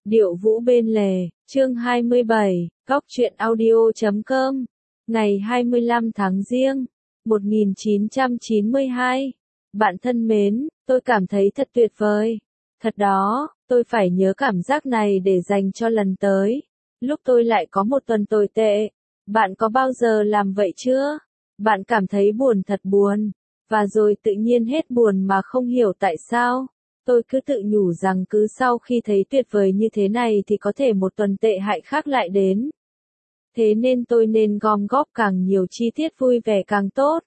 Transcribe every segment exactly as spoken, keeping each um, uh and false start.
Điệu vũ bên lề, chương hai mươi bảy, góc truyện audio chấm com, ngày hai mươi lăm tháng Giêng, một nghìn chín trăm chín mươi hai. Bạn thân mến, tôi cảm thấy thật tuyệt vời. Thật đó, tôi phải nhớ cảm giác này để dành cho lần tới. Lúc tôi lại có một tuần tồi tệ. Bạn có bao giờ làm vậy chưa? Bạn cảm thấy buồn thật buồn, và rồi tự nhiên hết buồn mà không hiểu tại sao. Tôi cứ tự nhủ rằng cứ sau khi thấy tuyệt vời như thế này thì có thể một tuần tệ hại khác lại đến. Thế nên tôi nên gom góp càng nhiều chi tiết vui vẻ càng tốt.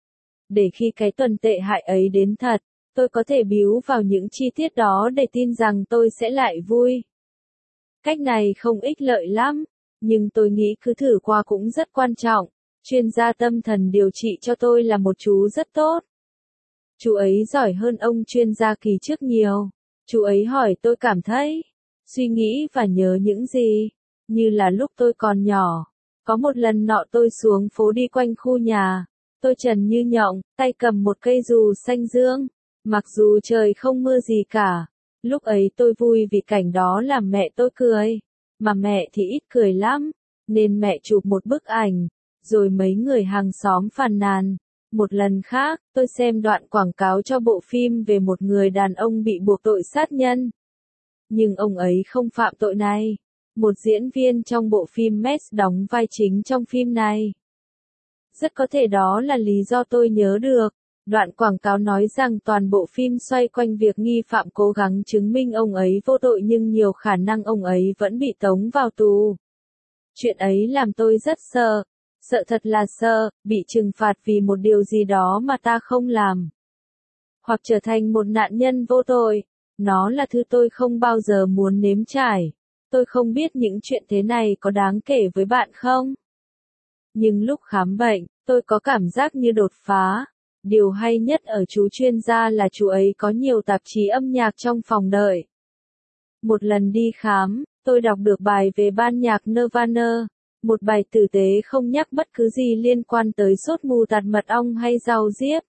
Để khi cái tuần tệ hại ấy đến thật, tôi có thể biếu vào những chi tiết đó để tin rằng tôi sẽ lại vui. Cách này không ích lợi lắm, nhưng tôi nghĩ cứ thử qua cũng rất quan trọng. Chuyên gia tâm thần điều trị cho tôi là một chú rất tốt. Chú ấy giỏi hơn ông chuyên gia kỳ trước nhiều. Chú ấy hỏi tôi cảm thấy, suy nghĩ và nhớ những gì, như là lúc tôi còn nhỏ. Có một lần nọ tôi xuống phố đi quanh khu nhà. Tôi trần như nhộng, tay cầm một cây dù xanh dương. Mặc dù trời không mưa gì cả. Lúc ấy tôi vui vì cảnh đó làm mẹ tôi cười. Mà mẹ thì ít cười lắm. Nên mẹ chụp một bức ảnh. Rồi mấy người hàng xóm phàn nàn. Một lần khác, tôi xem đoạn quảng cáo cho bộ phim về một người đàn ông bị buộc tội sát nhân. Nhưng ông ấy không phạm tội này. Một diễn viên trong bộ phim Mets đóng vai chính trong phim này. Rất có thể đó là lý do tôi nhớ được. Đoạn quảng cáo nói rằng toàn bộ phim xoay quanh việc nghi phạm cố gắng chứng minh ông ấy vô tội nhưng nhiều khả năng ông ấy vẫn bị tống vào tù. Chuyện ấy làm tôi rất sợ. Sợ thật là sợ, bị trừng phạt vì một điều gì đó mà ta không làm. Hoặc trở thành một nạn nhân vô tội. Nó là thứ tôi không bao giờ muốn nếm trải. Tôi không biết những chuyện thế này có đáng kể với bạn không? Nhưng lúc khám bệnh, tôi có cảm giác như đột phá. Điều hay nhất ở chú chuyên gia là chú ấy có nhiều tạp chí âm nhạc trong phòng đợi. Một lần đi khám, tôi đọc được bài về ban nhạc Nirvana. Một bài tử tế không nhắc bất cứ gì liên quan tới sốt mù tạt mật ong hay rau diếp.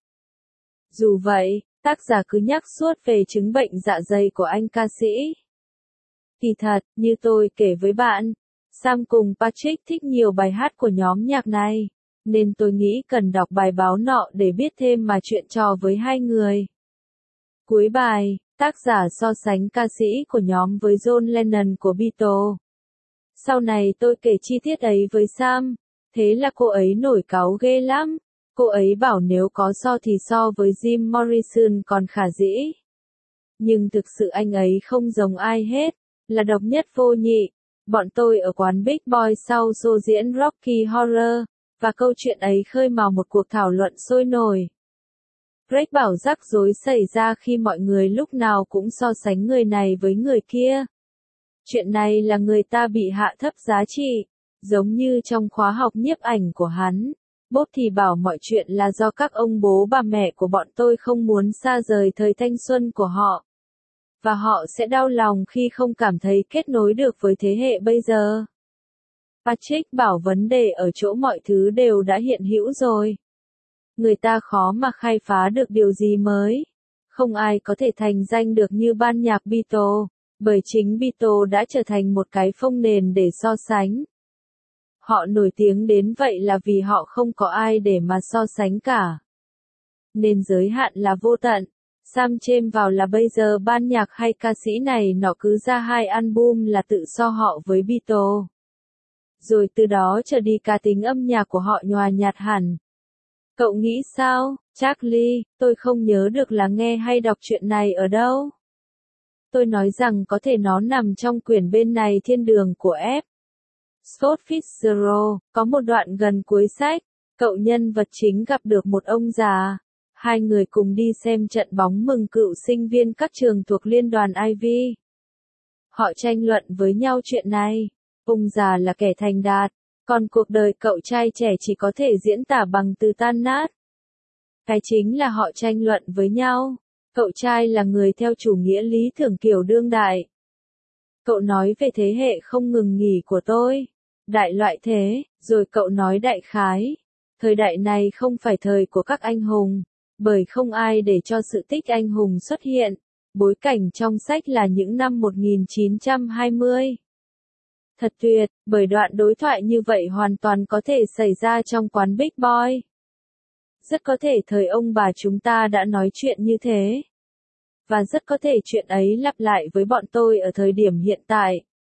Dù vậy, tác giả cứ nhắc suốt về chứng bệnh dạ dày của anh ca sĩ. Kỳ thật, như tôi kể với bạn, Sam cùng Patrick thích nhiều bài hát của nhóm nhạc này, nên tôi nghĩ cần đọc bài báo nọ để biết thêm mà chuyện trò với hai người. Cuối bài, tác giả so sánh ca sĩ của nhóm với John Lennon của Beatles. Sau này tôi kể chi tiết ấy với Sam, thế là cô ấy nổi cáu ghê lắm. Cô ấy bảo nếu có so thì so với Jim Morrison còn khả dĩ. Nhưng thực sự anh ấy không giống ai hết, là độc nhất vô nhị. Bọn tôi ở quán Big Boy sau show diễn Rocky Horror, và câu chuyện ấy khơi mào một cuộc thảo luận sôi nổi. Greg bảo rắc rối xảy ra khi mọi người lúc nào cũng so sánh người này với người kia. Chuyện này là người ta bị hạ thấp giá trị, giống như trong khóa học nhiếp ảnh của hắn. Bob thì bảo mọi chuyện là do các ông bố bà mẹ của bọn tôi không muốn xa rời thời thanh xuân của họ. Và họ sẽ đau lòng khi không cảm thấy kết nối được với thế hệ bây giờ. Patrick bảo vấn đề ở chỗ mọi thứ đều đã hiện hữu rồi. Người ta khó mà khai phá được điều gì mới. Không ai có thể thành danh được như ban nhạc Beatles. Bởi chính Beatles đã trở thành một cái phông nền để so sánh. Họ nổi tiếng đến vậy là vì họ không có ai để mà so sánh cả. Nên giới hạn là vô tận. Sam chêm vào là bây giờ ban nhạc hay ca sĩ này nọ cứ ra hai album là tự so họ với Beatles. Rồi từ đó trở đi cá tính âm nhạc của họ nhòa nhạt hẳn. Cậu nghĩ sao, Charlie? Tôi không nhớ được là nghe hay đọc chuyện này ở đâu. Tôi nói rằng có thể nó nằm trong quyển bên này Thiên đường của F. Scott Fitzgerald, có một đoạn gần cuối sách, cậu nhân vật chính gặp được một ông già. Hai người cùng đi xem trận bóng mừng cựu sinh viên các trường thuộc liên đoàn Ivy. Họ tranh luận với nhau chuyện này. Ông già là kẻ thành đạt, còn cuộc đời cậu trai trẻ chỉ có thể diễn tả bằng từ tan nát. Cái chính là họ tranh luận với nhau. Cậu trai là người theo chủ nghĩa lý tưởng kiểu đương đại. Cậu nói về thế hệ không ngừng nghỉ của tôi. Đại loại thế, rồi cậu nói đại khái. Thời đại này không phải thời của các anh hùng, bởi không ai để cho sự tích anh hùng xuất hiện. Bối cảnh trong sách là những năm một nghìn chín trăm hai mươi. Thật tuyệt, bởi đoạn đối thoại như vậy hoàn toàn có thể xảy ra trong quán Big Boy. Rất có thể thời ông bà chúng ta đã nói chuyện như thế. Và rất có thể chuyện ấy lặp lại với bọn tôi ở thời điểm hiện tại.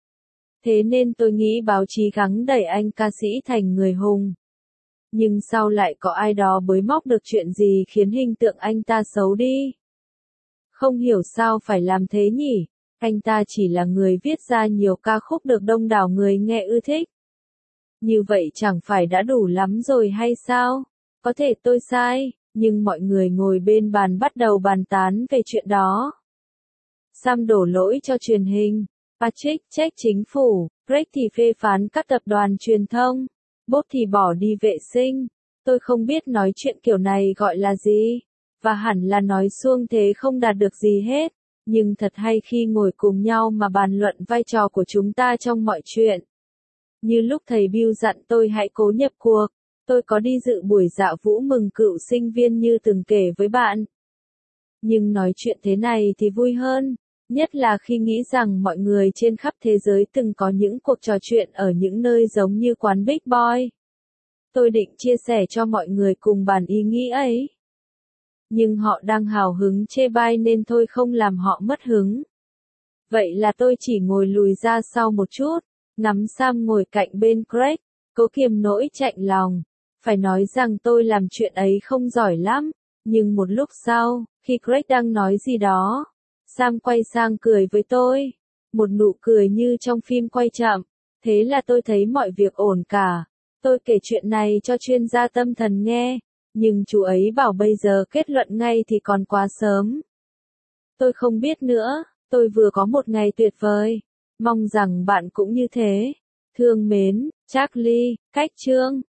Thế nên tôi nghĩ báo chí gắng đẩy anh ca sĩ thành người hùng. Nhưng sau lại có ai đó bới móc được chuyện gì khiến hình tượng anh ta xấu đi. Không hiểu sao phải làm thế nhỉ, anh ta chỉ là người viết ra nhiều ca khúc được đông đảo người nghe ưa thích. Như vậy chẳng phải đã đủ lắm rồi hay sao? Có thể tôi sai, nhưng mọi người ngồi bên bàn bắt đầu bàn tán về chuyện đó. Sam đổ lỗi cho truyền hình, Patrick trách chính phủ, Greg thì phê phán các tập đoàn truyền thông, Bob thì bỏ đi vệ sinh. Tôi không biết nói chuyện kiểu này gọi là gì, và hẳn là nói suông thế không đạt được gì hết, nhưng thật hay khi ngồi cùng nhau mà bàn luận vai trò của chúng ta trong mọi chuyện. Như lúc thầy Bill dặn tôi hãy cố nhập cuộc, tôi có đi dự buổi dạ vũ mừng cựu sinh viên như từng kể với bạn. Nhưng nói chuyện thế này thì vui hơn, nhất là khi nghĩ rằng mọi người trên khắp thế giới từng có những cuộc trò chuyện ở những nơi giống như quán Big Boy. Tôi định chia sẻ cho mọi người cùng bàn ý nghĩ ấy. Nhưng họ đang hào hứng chê bai nên tôi không làm họ mất hứng. Vậy là tôi chỉ ngồi lùi ra sau một chút, ngắm Sam ngồi cạnh bên Greg, cố kiềm nỗi chạnh lòng. Phải nói rằng tôi làm chuyện ấy không giỏi lắm, nhưng một lúc sau, khi Greg đang nói gì đó, Sam quay sang cười với tôi. Một nụ cười như trong phim quay chậm. Thế là tôi thấy mọi việc ổn cả. Tôi kể chuyện này cho chuyên gia tâm thần nghe, nhưng chú ấy bảo bây giờ kết luận ngay thì còn quá sớm. Tôi không biết nữa, tôi vừa có một ngày tuyệt vời. Mong rằng bạn cũng như thế. Thương mến, Charlie, Cách Trương.